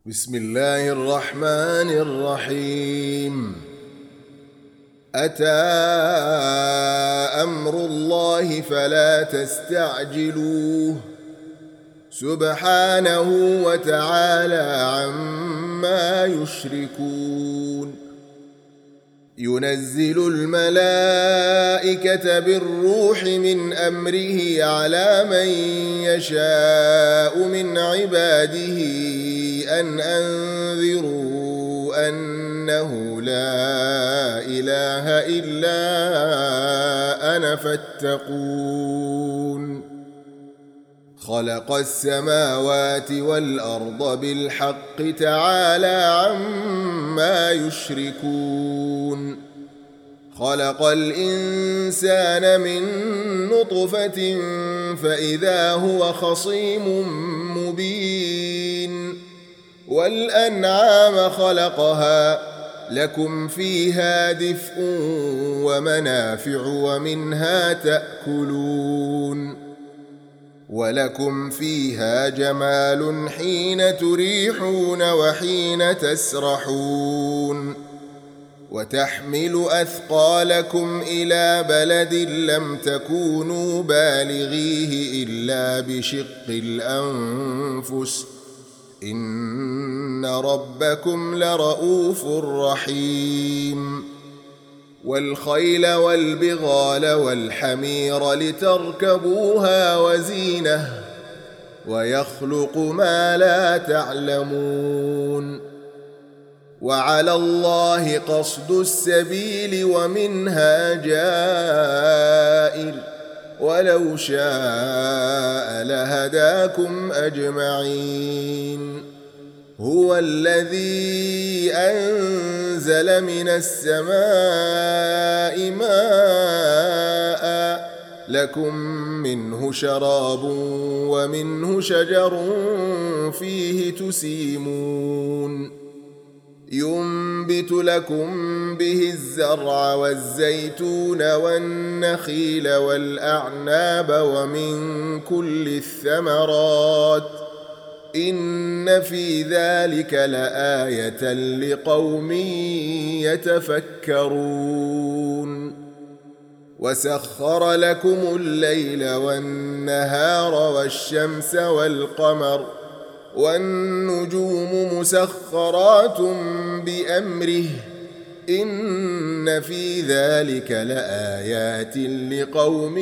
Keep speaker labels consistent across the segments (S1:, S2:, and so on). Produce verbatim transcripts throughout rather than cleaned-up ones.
S1: بسم الله الرحمن الرحيم. أتى أمر الله فلا تستعجلوه سبحانه وتعالى عما يشركون. ينزل الملائكة بالروح من أمره على من يشاء من عباده أن أنذروا أنه لا إله إلا أنا فاتقون. خلق السماوات والأرض بالحق تعالى عما يشركون. خلق الإنسان من نطفة فإذا هو خصيم مبين. والأنعام خلقها لكم فيها دفء ومنافع ومنها تأكلون. ولكم فيها جمال حين تريحون وحين تسرحون. وتحمل أثقالكم إلى بلد لم تكونوا بالغيه إلا بشق الأنفس إن ربكم لرؤوف رحيم. والخيل والبغال والحمير لتركبوها وزينة ويخلق ما لا تعلمون. وعلى الله قصد السبيل ومنها جائر ولو شاء لهداكم أجمعين. هو الذي أنزل من السماء ماء لكم منه شراب ومنه شجر فيه تسيمون. ينبت لكم به الزرع والزيتون والنخيل والأعناب ومن كل الثمرات إن في ذلك لآية لقوم يتفكرون. وسخر لكم الليل والنهار والشمس والقمر والنجوم مسخرات بأمره إن في ذلك لآيات لقوم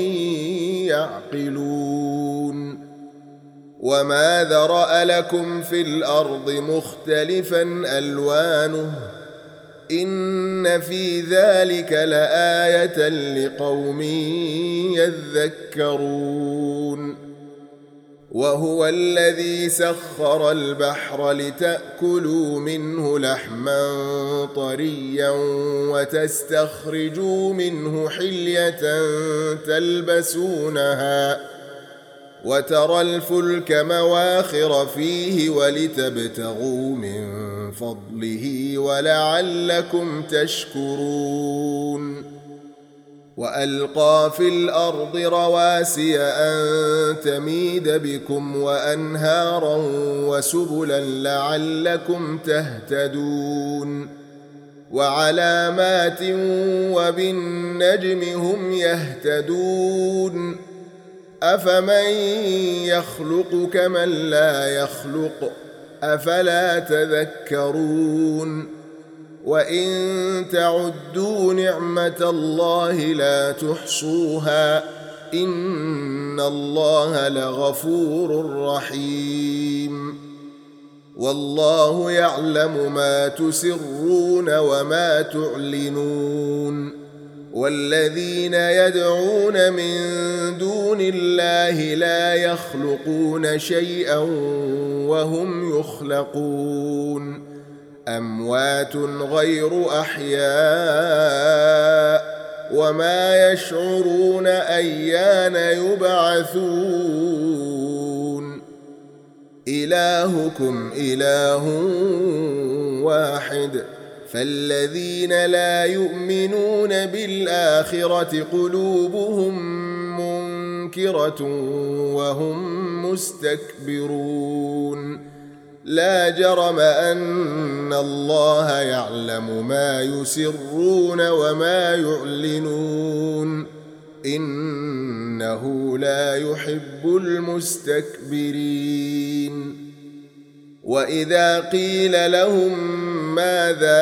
S1: يعقلون. وما ذرأ لكم في الأرض مختلفا ألوانه إن في ذلك لآية لقوم يذكرون. وهو الذي سخر البحر لتأكلوا منه لحما طريا وتستخرجوا منه حلية تلبسونها وترى الفلك مواخر فيه ولتبتغوا من فضله ولعلكم تشكرون. وألقى في الأرض رواسي أن تميد بكم وأنهارا وسبلا لعلكم تهتدون. وعلامات وبالنجم هم يهتدون. أفمن يخلق كمن لا يخلق أفلا تذكرون. وإن تعدوا نعمة الله لا تحصوها إن الله لغفور رحيم. والله يعلم ما تسرون وما تعلنون. والذين يدعون من دون الله لا يخلقون شيئا وهم يخلقون. أموات غير أحياء وما يشعرون أيان يبعثون. إلهكم إله واحد فالذين لا يؤمنون بالآخرة قلوبهم منكرة وهم مستكبرون لا جرم أن الله يعلم ما يسرون وما يعلنون إنه لا يحب المستكبرين وإذا قيل لهم ماذا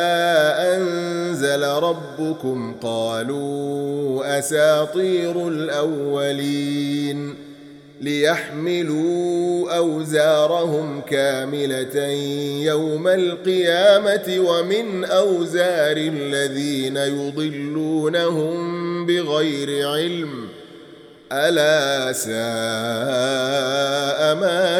S1: أنزل ربكم قالوا أساطير الأولين ليحملوا أوزارهم كاملة يوم القيامة ومن أوزار الذين يضلونهم بغير علم ألا ساء ما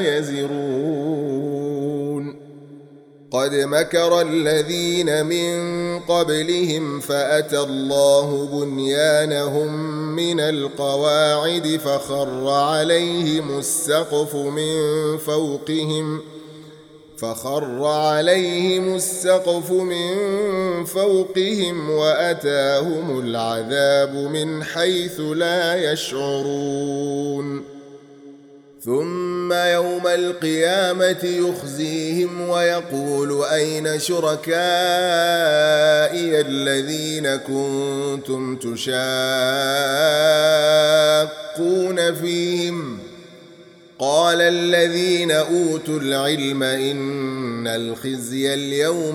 S1: يزرون قد مكر الذين من قبلهم فأتى الله بنيانهم من القواعد فخر عليهم السقف من فوقهم فخر عليهم السقف من فوقهم وأتاهم العذاب من حيث لا يشعرون ثم يوم القيامة يخزيهم ويقول أين شركائي الذين كنتم تشاقون فيهم قال الذين أوتوا العلم إن الخزي اليوم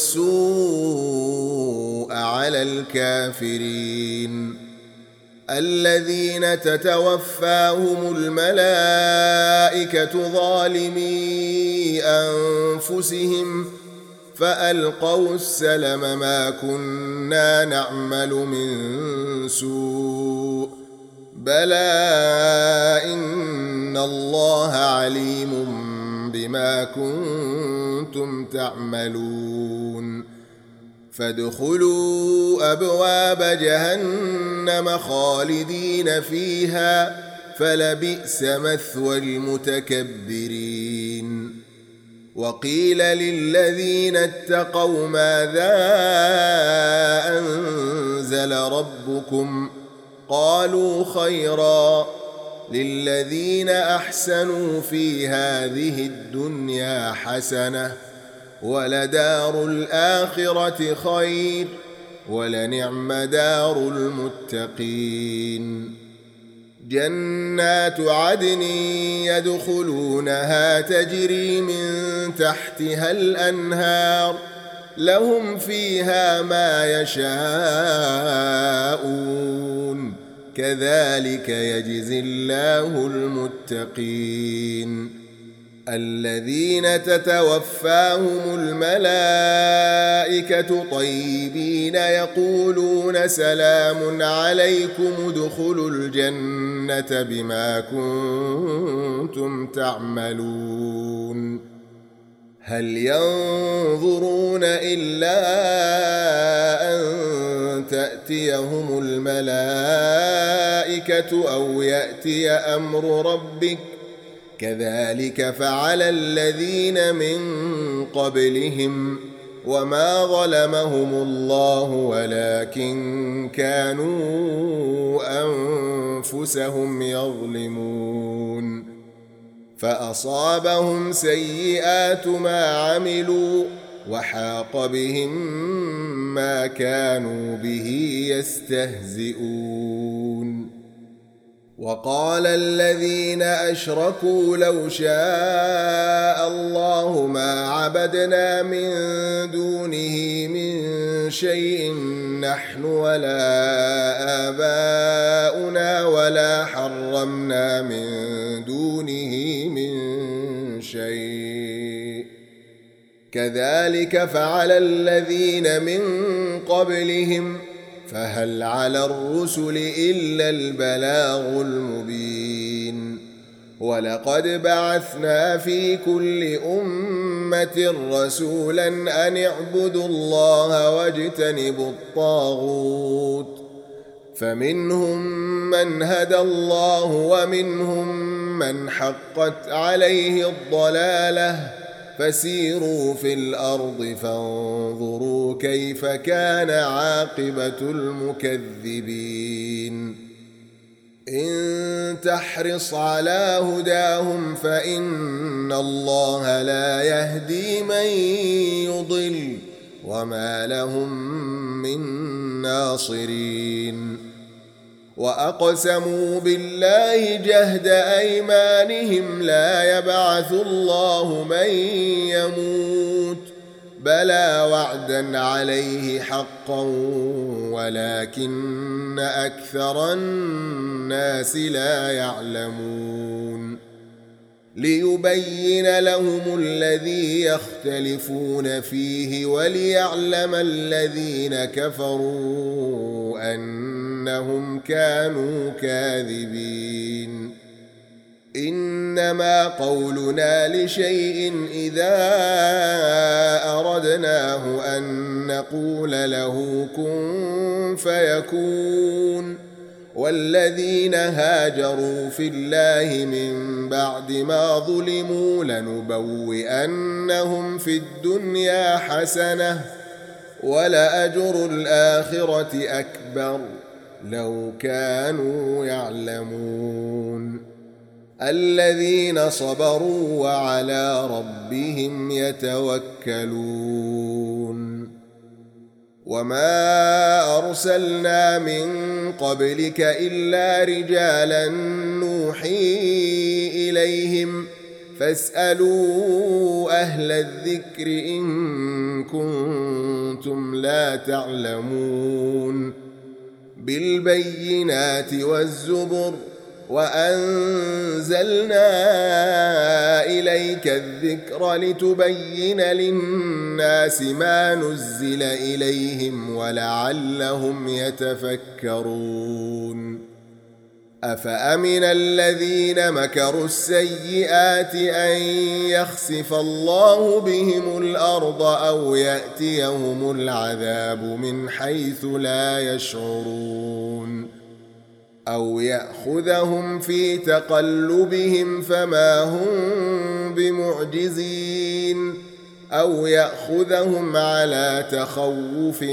S1: والسوء على الكافرين الذين تتوفاهم الملائكة ظالمي أنفسهم فألقوا السلم ما كنا نعمل من سوء بلى إن الله عليم بما كنتم تعملون فادخلوا أبواب جهنم خالدين فيها فلبئس مثوى المتكبرين وقيل للذين اتقوا ماذا أنزل ربكم قالوا خيرا للذين أحسنوا في هذه الدنيا حسنة ولدار الآخرة خير ولنعم دار المتقين جنات عدن يدخلونها تجري من تحتها الأنهار لهم فيها ما يشاءون كذلك يجزي الله المتقين الذين تتوفاهم الملائكة طيبين يقولون سلام عليكم ادخلوا الجنة بما كنتم تعملون هل ينظرون إلا أن تأتيهم الملائكة أو يأتي أمر ربك كذلك فعل الذين من قبلهم وما ظلمهم الله ولكن كانوا أنفسهم يظلمون فأصابهم سيئات ما عملوا وحاق بهم ما كانوا به يستهزئون وقال الذين أشركوا لو شاء الله ما عبدنا من دونه من شيء نحن ولا آباؤنا ولا حرمنا من دونه من شيء كذلك فعل الذين من قبلهم فهل على الرسل إلا البلاغ المبين ولقد بعثنا في كل أمة رسولا أن اعبدوا الله واجتنبوا الطاغوت فمنهم من هدى الله ومنهم من حقت عليه الضلالة فسيروا في الأرض فانظروا كيف كان عاقبة المكذبين إن تحرص على هداهم فإن الله لا يهدي من يضل وما لهم من ناصرين وأقسموا بالله جهد أيمانهم لا يبعث الله من يموت بلى وعدا عليه حقا ولكن أكثر الناس لا يعلمون ليبين لهم الذي يختلفون فيه وليعلم الذين كفروا أنهم كانوا كاذبين إنما قولنا لشيء إذا أردناه أن نقول له كن فيكون والذين هاجروا في الله من بعد ما ظلموا لنبوئنهم في الدنيا حسنة ولأجر الآخرة أكبر لو كانوا يعلمون الذين صبروا وعلى ربهم يتوكلون وما أرسلنا من قبلك إلا رجالا نوحي إليهم فاسألوا أهل الذكر إن كنتم لا تعلمون بالبينات والزبر وأنزلنا إليك الذكر لتبين للناس ما نزل إليهم ولعلهم يتفكرون أفأمن الذين مكروا السيئات أن يخسف الله بهم الأرض أو يأتيهم العذاب من حيث لا يشعرون أو يأخذهم في تقلبهم فما هم بمعجزين أو يأخذهم على تخوف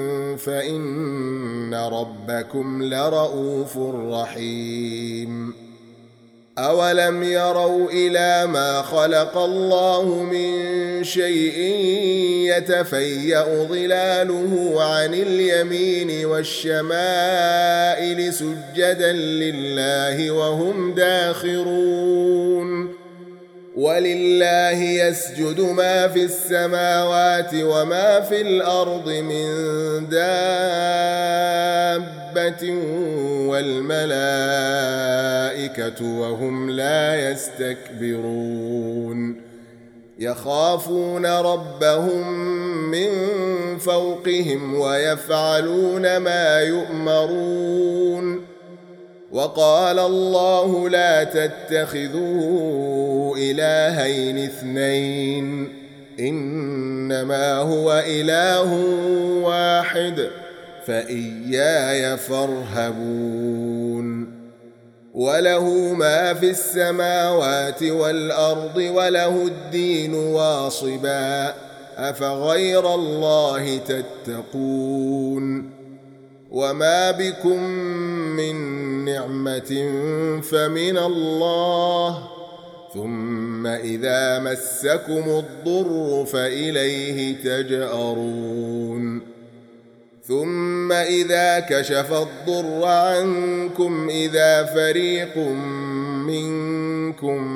S1: فإن ربكم لرؤوف رحيم أولم يروا إلى ما خلق الله من شيء يتفيأ ظلاله عن اليمين والشمائل سجدا لله وهم داخرون ولله يسجد ما في السماوات وما في الأرض من دابة والملائكة وهم لا يستكبرون يخافون ربهم من فوقهم ويفعلون ما يؤمرون وقال الله لا تتخذوا إلهين اثنين إنما هو إله واحد فإياي فارهبون وله ما في السماوات والأرض وله الدين واصبا أفغير الله تتقون وما بكم من نعمة فمن الله ثم إذا مسكم الضر فإليه تجأرون ثم إذا كشف الضر عنكم إذا فريق منكم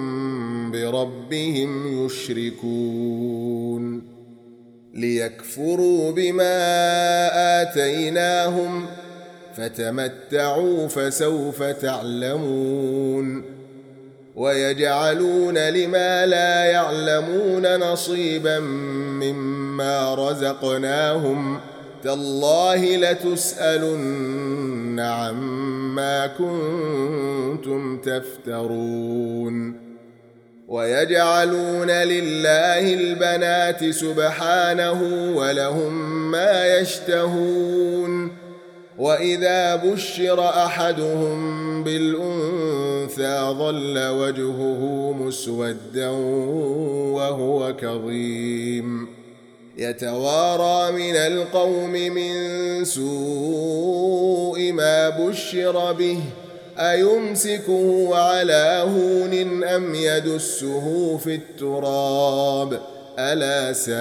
S1: بربهم يشركون ليكفروا بما آتيناهم فتمتعوا فسوف تعلمون ويجعلون لما لا يعلمون نصيبا مما رزقناهم تالله لتسألن عما كنتم تفترون ويجعلون لله البنات سبحانه ولهم ما يشتهون وإذا بشر أحدهم بالأنثى ظل وجهه مسودا وهو كظيم يتوارى من القوم من سوء ما بشر به أيمسكه على هون أم يدسه في التراب ألا ساء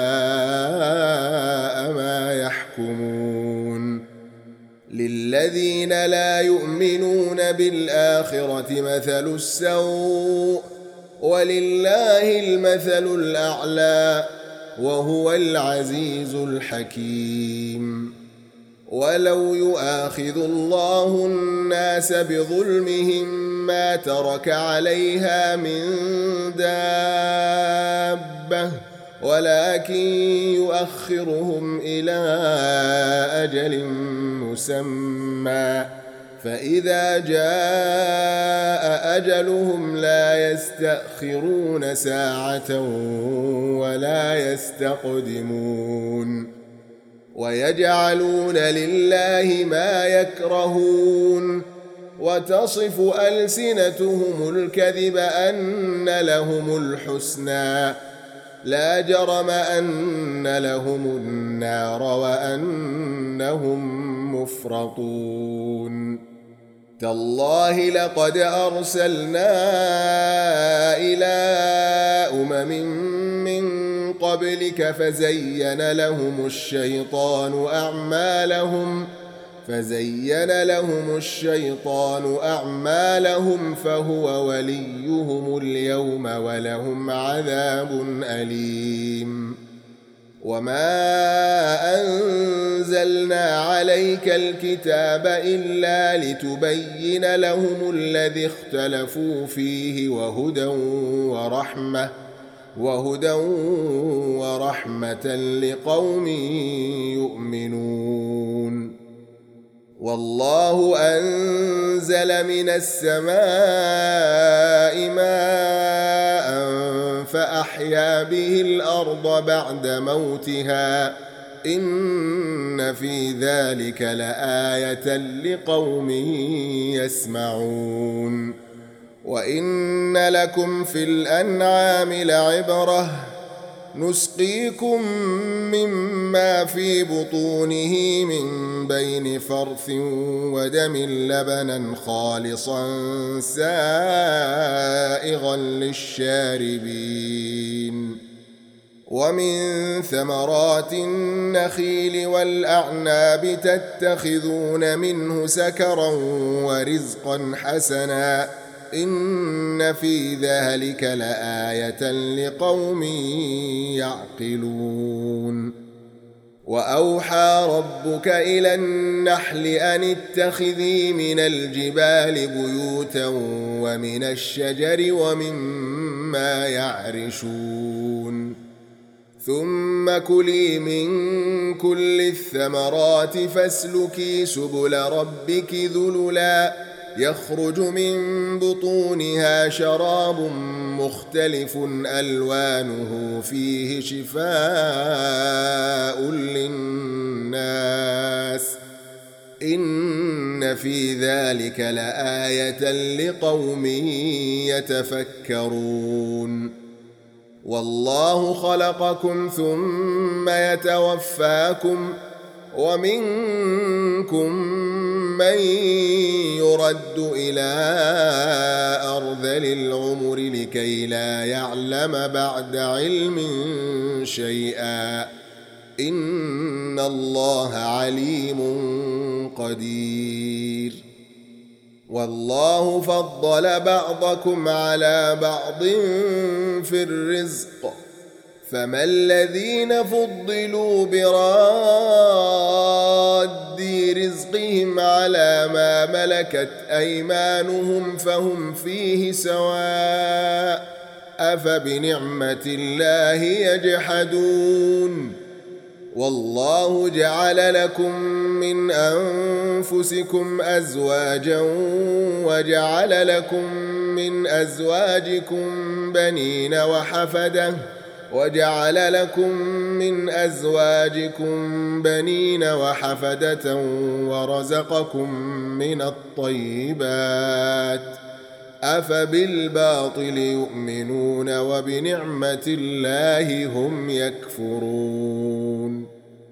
S1: ما يحكمون للذين لا يؤمنون بالآخرة مثل السوء ولله المثل الأعلى وهو العزيز الحكيم ولو يؤاخذ الله الناس بظلمهم ما ترك عليها من دابة ولكن يؤخرهم إلى أجل مسمى فإذا جاء أجلهم لا يستأخرون ساعة ولا يستقدمون ويجعلون لله ما يكرهون وتصف ألسنتهم الكذب أن لهم الحسنى لا جرم أن لهم النار وأنهم مفرطون تالله لقد أرسلنا إلى أمم من قبلك فزين لهم الشيطان أعمالهم فزين لهم الشيطان أعمالهم فهو وليهم اليوم ولهم عذاب أليم وما أنزلنا عليك الكتاب إلا لتبين لهم الذي اختلفوا فيه وهدى ورحمة وهدى ورحمة لقوم يؤمنون والله أنزل من السماء ماء فأحيا به الأرض بعد موتها إن في ذلك لآية لقوم يسمعون وإن لكم في الأنعام لعبرة نسقيكم مما في بطونه من بين فرث ودم لبنا خالصا سائغا للشاربين ومن ثمرات النخيل والأعناب تتخذون منه سكرا ورزقا حسنا إن في ذلك لآية لقوم يعقلون وأوحى ربك إلى النحل أن اتخذي من الجبال بيوتا ومن الشجر ومما يعرشون ثم كلي من كل الثمرات فاسلكي سبل ربك ذللا يخرج من بطونها شراب مختلف ألوانه فيه شفاء للناس إن في ذلك لآية لقوم يتفكرون والله خلقكم ثم يتوفاكم ومنكم من يرد إلى أرذل العمر لكي لا يعلم بعد علم شيئا إن الله عليم قدير والله فضل بعضكم على بعض في الرزق فما الذين فضلوا براد رزقهم على ما ملكت أيمانهم فهم فيه سواء أفبنعمة الله يجحدون والله جعل لكم من أنفسكم أزواجا وجعل لكم من أزواجكم بنين وحفدة وجعل لكم من أزواجكم بنين وحفدة ورزقكم من الطيبات أفبالباطل يؤمنون وبنعمة الله هم يكفرون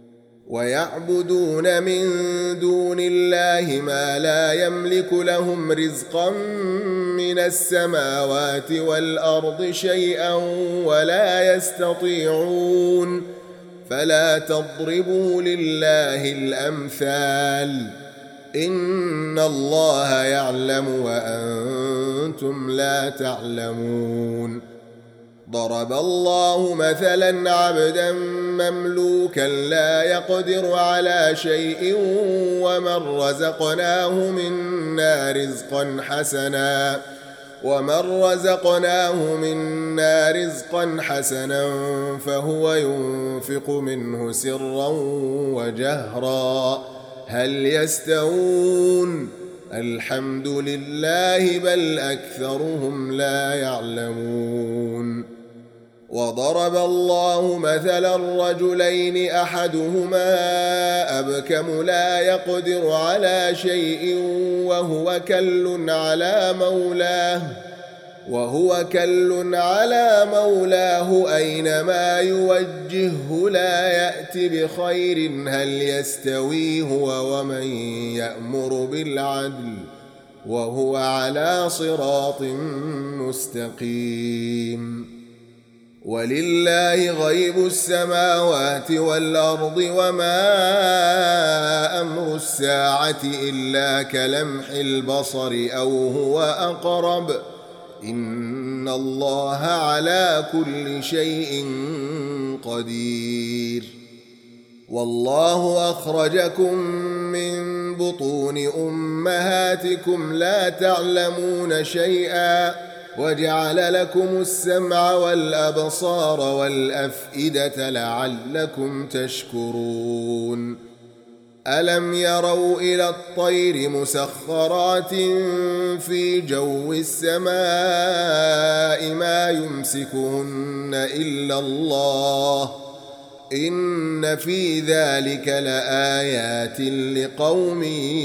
S1: ويعبدون من دون الله ما لا يملك لهم رزقا من السماوات والأرض شيئا ولا يستطيعون فلا تضربوا لله الأمثال إن الله يعلم وأنتم لا تعلمون ضرب الله مثلا عبدا مملوكا لا يقدر على شيء ومن رزقناه منا رزقا حسنا ومن رزقناه منا رزقا حسنا فهو ينفق منه سرا وجهرا هل يستوون الحمد لله بل أكثرهم لا يعلمون وضرب الله مثلا رجلين أحدهما أبكم لا يقدر على شيء وهو كل على مولاه وهو كل على مولاه أينما يوجهه لا يأت بخير هل يستوي هو ومن يأمر بالعدل وهو على صراط مستقيم ولله غيب السماوات والأرض وما أمر الساعة إلا كلمح البصر أو هو أقرب إن الله على كل شيء قدير والله أخرجكم من بطون أمهاتكم لا تعلمون شيئا وجعل لكم السمع والأبصار والأفئدة لعلكم تشكرون ألم يروا إلى الطير مسخرات في جو السماء ما يمسكهن إلا الله إن في ذلك لآيات لقوم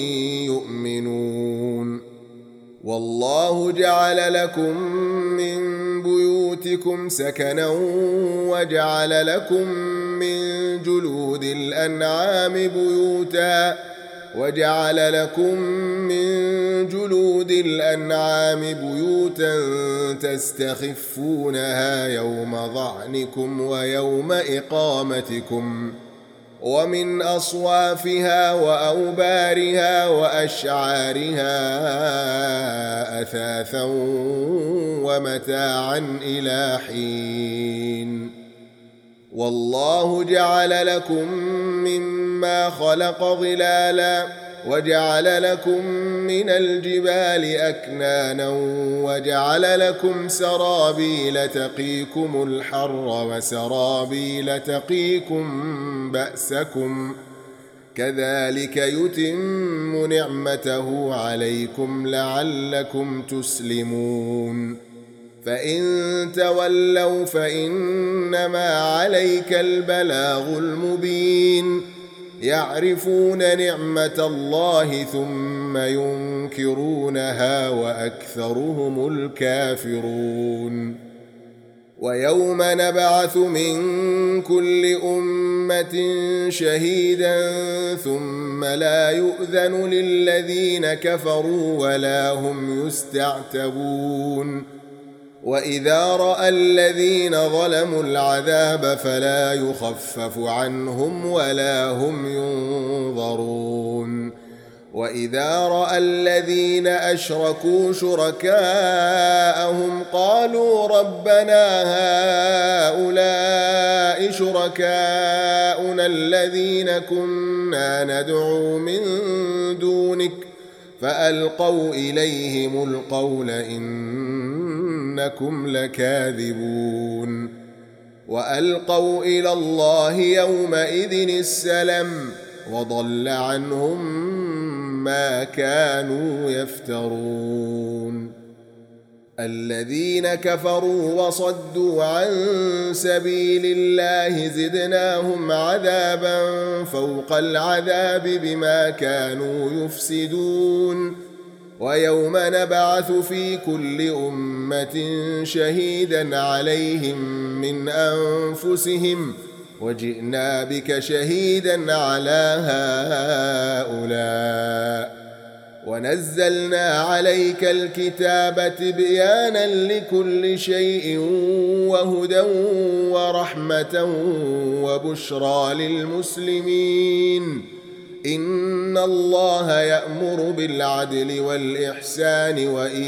S1: يؤمنون والله جعل لكم من بيوتكم سكنا وجعل لكم من جلود الأنعام بيوتا وجعل لكم من جلود الأنعام بيوتا تستخفونها يوم ظعنكم ويوم إقامتكم ومن أصوافها وأوبارها وأشعارها أثاثا ومتاعا إلى حين والله جعل لكم مما خلق ظلالا وجعل لكم من الجبال أكنانا وجعل لكم سرابيل تقيكم الحر وسرابيل تقيكم بأسكم كذلك يتم نعمته عليكم لعلكم تسلمون فإن تولوا فإنما عليك البلاغ المبين يعرفون نعمة الله ثم ينكرونها وأكثرهم الكافرون ويوم نبعث من كل أمة شهيدا ثم لا يؤذن للذين كفروا ولا هم يستعتبون وإذا رأى الذين ظلموا العذاب فلا يخفف عنهم ولا هم ينظرون وإذا رأى الذين أشركوا شركاءهم قالوا ربنا هؤلاء شركاؤنا الذين كنا ندعو من دونك فألقوا إليهم القول إنكم لكاذبون وألقوا إلى الله يومئذ السلم وضل عنهم ما كانوا يفترون الذين كفروا وصدوا عن سبيل الله زدناهم عذابا فوق العذاب بما كانوا يفسدون ويوم نبعث في كل أمة شهيدا عليهم من أنفسهم وجئنا بك شهيدا على هؤلاء ونزلنا عليك الكتاب تبيانا لكل شيء وهدى ورحمة وبشرى للمسلمين إن الله يأمر بالعدل والإحسان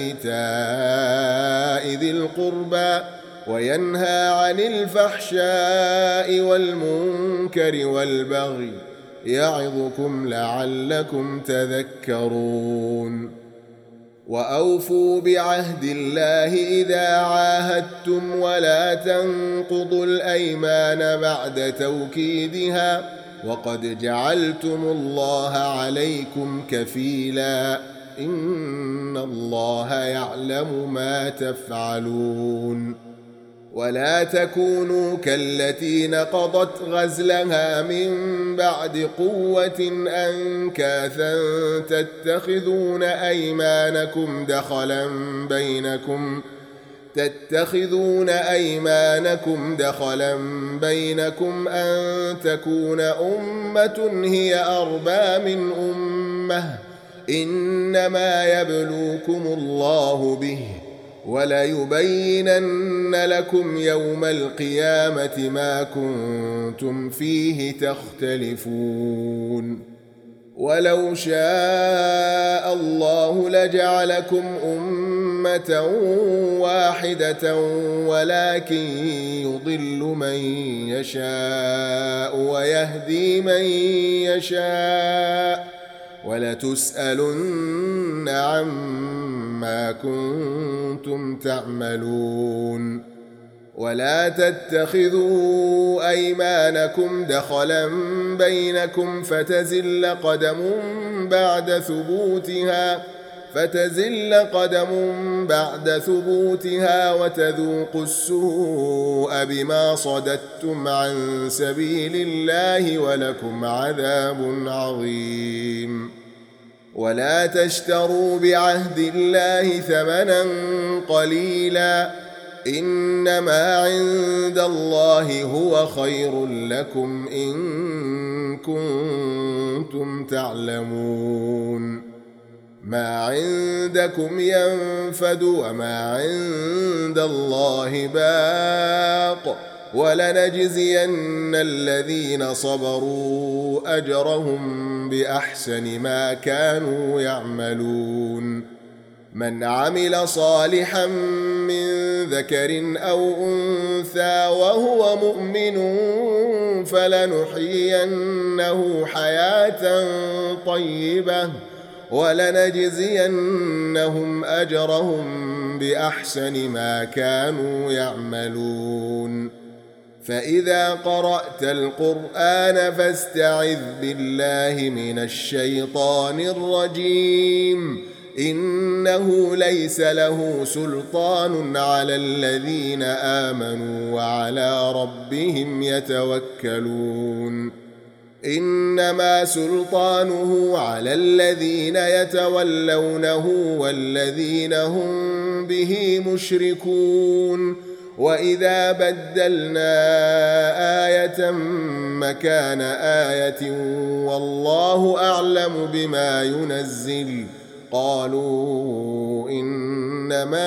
S1: وإيتاء ذي القربى وينهى عن الفحشاء والمنكر والبغي يعظكم لعلكم تذكرون وأوفوا بعهد الله إذا عاهدتم ولا تنقضوا الأيمان بعد توكيدها وقد جعلتم الله عليكم كفيلا إن الله يعلم ما تفعلون ولا تكونوا كالتي نقضت غزلها من بعد قوة أنكاثا تتخذون أيمانكم دخلا بينكم تتخذون أيمانكم دخلا بينكم أن تكون أمة هي أربى من أمة إنما يبلوكم الله به وليبينن لكم يوم القيامة ما كنتم فيه تختلفون ولو شاء الله لجعلكم أمة واحدة ولكن يضل من يشاء ويهدي من يشاء ولتسألن عما كنتم تعملون ولا تتخذوا أيمانكم دخلا بينكم فتزل قدم بعد ثبوتها فتزل قدم بعد ثبوتها وتذوقوا السوء بما صددتم عن سبيل الله ولكم عذاب عظيم ولا تشتروا بعهد الله ثمنا قليلا إنما عند الله هو خير لكم إن كنتم تعلمون ما عندكم ينفد وما عند الله باق ولنجزين الذين صبروا أجرهم بأحسن ما كانوا يعملون من عمل صالحا من ذكر أو أنثى وهو مؤمن فلنحيينه حياة طيبة ولنجزينهم أجرهم بأحسن ما كانوا يعملون فإذا قرأت القرآن فاستعذ بالله من الشيطان الرجيم إنه ليس له سلطان على الذين آمنوا وعلى ربهم يتوكلون إنما سلطانه على الذين يتولونه والذين هم به مشركون وإذا بدلنا آية مكان آية والله أعلم بما ينزل قالوا إنما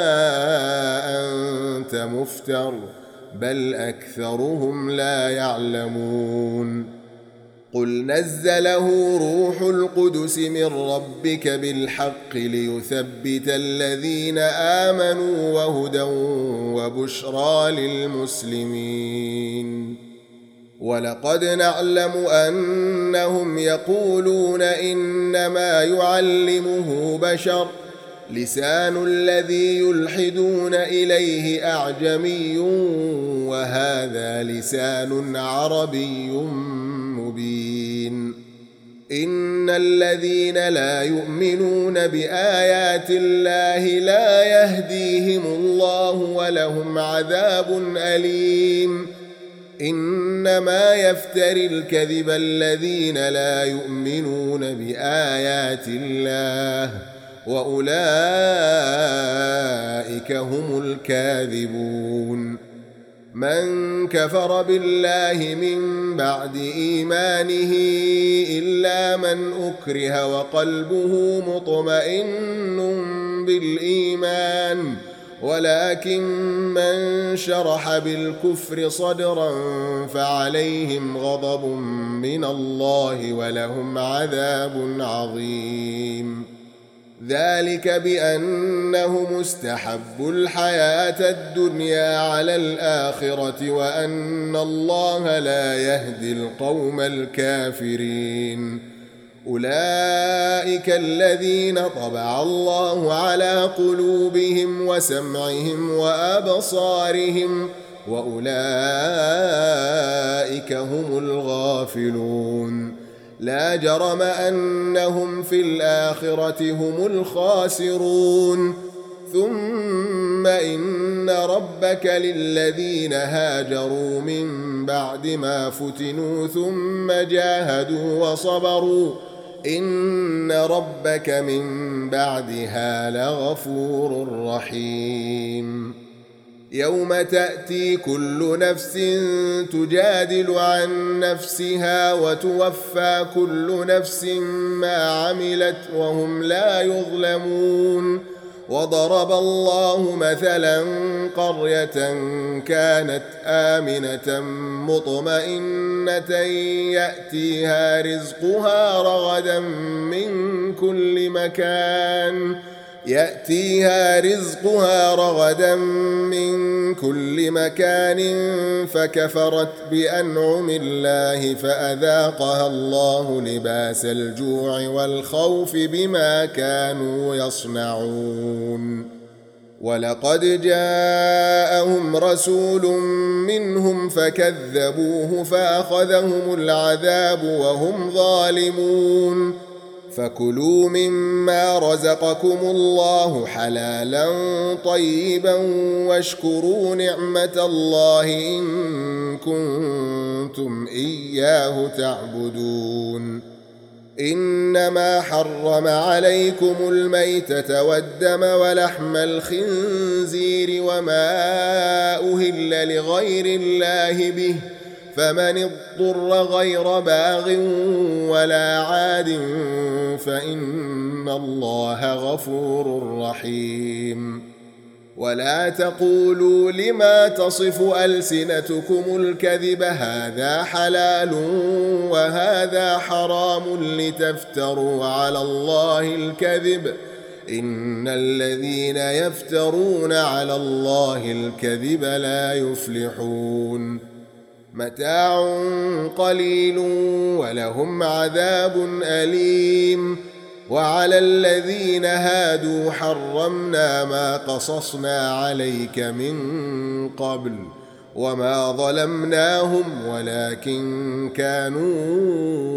S1: أنت مفتر بل أكثرهم لا يعلمون قل نزله روح القدس من ربك بالحق ليثبت الذين آمنوا وهدى وبشرى للمسلمين ولقد نعلم أنهم يقولون إنما يعلمه بشر لسان الذي يلحدون إليه أعجمي وهذا لسان عربي مبين إن الذين لا يؤمنون بآيات الله لا يهديهم الله ولهم عذاب أليم إنما يفتري الكذب الذين لا يؤمنون بآيات الله وأولئك هم الكاذبون من كفر بالله من بعد إيمانه إلا من أكره وقلبه مطمئن بالإيمان ولكن من شرح بالكفر صدرا فعليهم غضب من الله ولهم عذاب عظيم. ذلك بأنهم استحبوا الحياة الدنيا على الآخرة وأن الله لا يهدي القوم الكافرين. أولئك الذين طبع الله على قلوبهم وسمعهم وأبصارهم وأولئك هم الغافلون. لا جرم أنهم في الآخرة هم الخاسرون. ثم إن ربك للذين هاجروا من بعد ما فتنوا ثم جاهدوا وصبروا إن ربك من بعدها لغفور رحيم. يوم تأتي كل نفس تجادل عن نفسها وتوفى كل نفس ما عملت وهم لا يظلمون. وضرب الله مثلا قرية كانت آمنة مطمئنة يأتيها رزقها رغدا من كل مكان يأتيها رزقها رغدا من كل مكان فكفرت بأنعم الله فأذاقها الله لباس الجوع والخوف بما كانوا يصنعون. ولقد جاءهم رسول منهم فكذبوه فأخذهم العذاب وهم ظالمون. فكلوا مما رزقكم الله حلالا طيبا واشكروا نعمة الله إن كنتم إياه تعبدون. إنما حرم عليكم الميتة والدم ولحم الخنزير وما أهل لغير الله به فمن اضطر غير باغ ولا عاد فإن الله غفور رحيم. ولا تقولوا لما تصف ألسنتكم الكذب هذا حلال وهذا حرام لتفتروا على الله الكذب إن الذين يفترون على الله الكذب لا يفلحون. متاع قليل ولهم عذاب أليم. وعلى الذين هادوا حرمنا ما قصصنا عليك من قبل وما ظلمناهم ولكن كانوا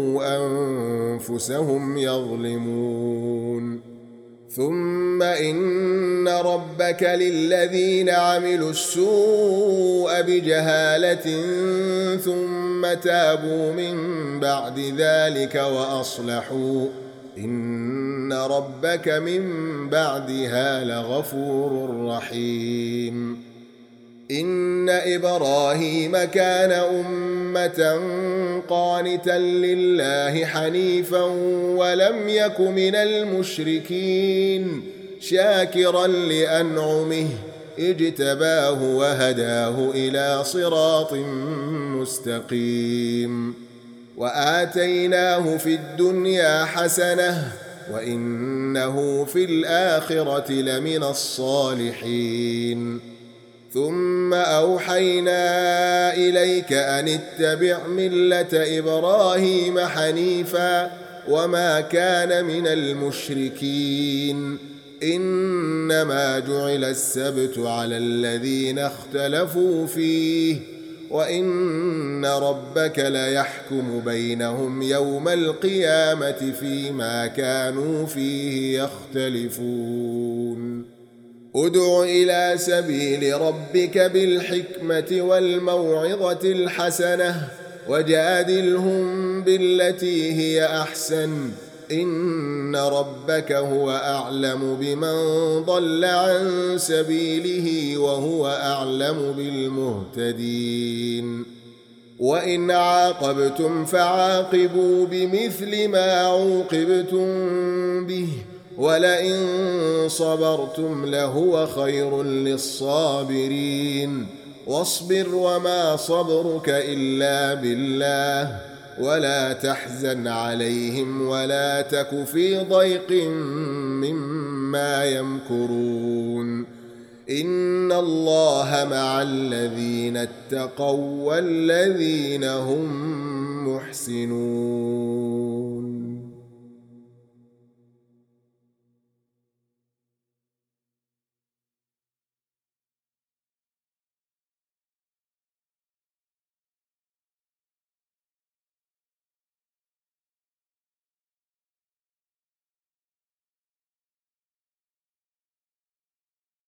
S1: أنفسهم يظلمون. ثم إن ربك للذين عملوا السوء بجهالة ثم تابوا من بعد ذلك وأصلحوا إن ربك من بعدها لغفور رحيم. إن إبراهيم كان أمة قانتا لله حنيفا ولم يك من المشركين شاكرا لأنعمه اجتباه وهداه إلى صراط مستقيم. وآتيناه في الدنيا حسنة وإنه في الآخرة لمن الصالحين. ثم أوحينا إليك أن اتبع ملة إبراهيم حنيفا وما كان من المشركين. إنما جعل السبت على الذين اختلفوا فيه وإن ربك ليحكم بينهم يوم القيامة فيما كانوا فيه يختلفون. ادع إلى سبيل ربك بالحكمة والموعظة الحسنة وجادلهم بالتي هي أحسن إن ربك هو أعلم بمن ضل عن سبيله وهو أعلم بالمهتدين وإن عاقبتم فعاقبوا بمثل ما عوقبتم به ولئن صبرتم لهو خير للصابرين واصبر وما صبرك إلا بالله ولا تحزن عليهم ولا تك في ضيق مما يمكرون إن الله مع الذين اتقوا والذين هم محسنون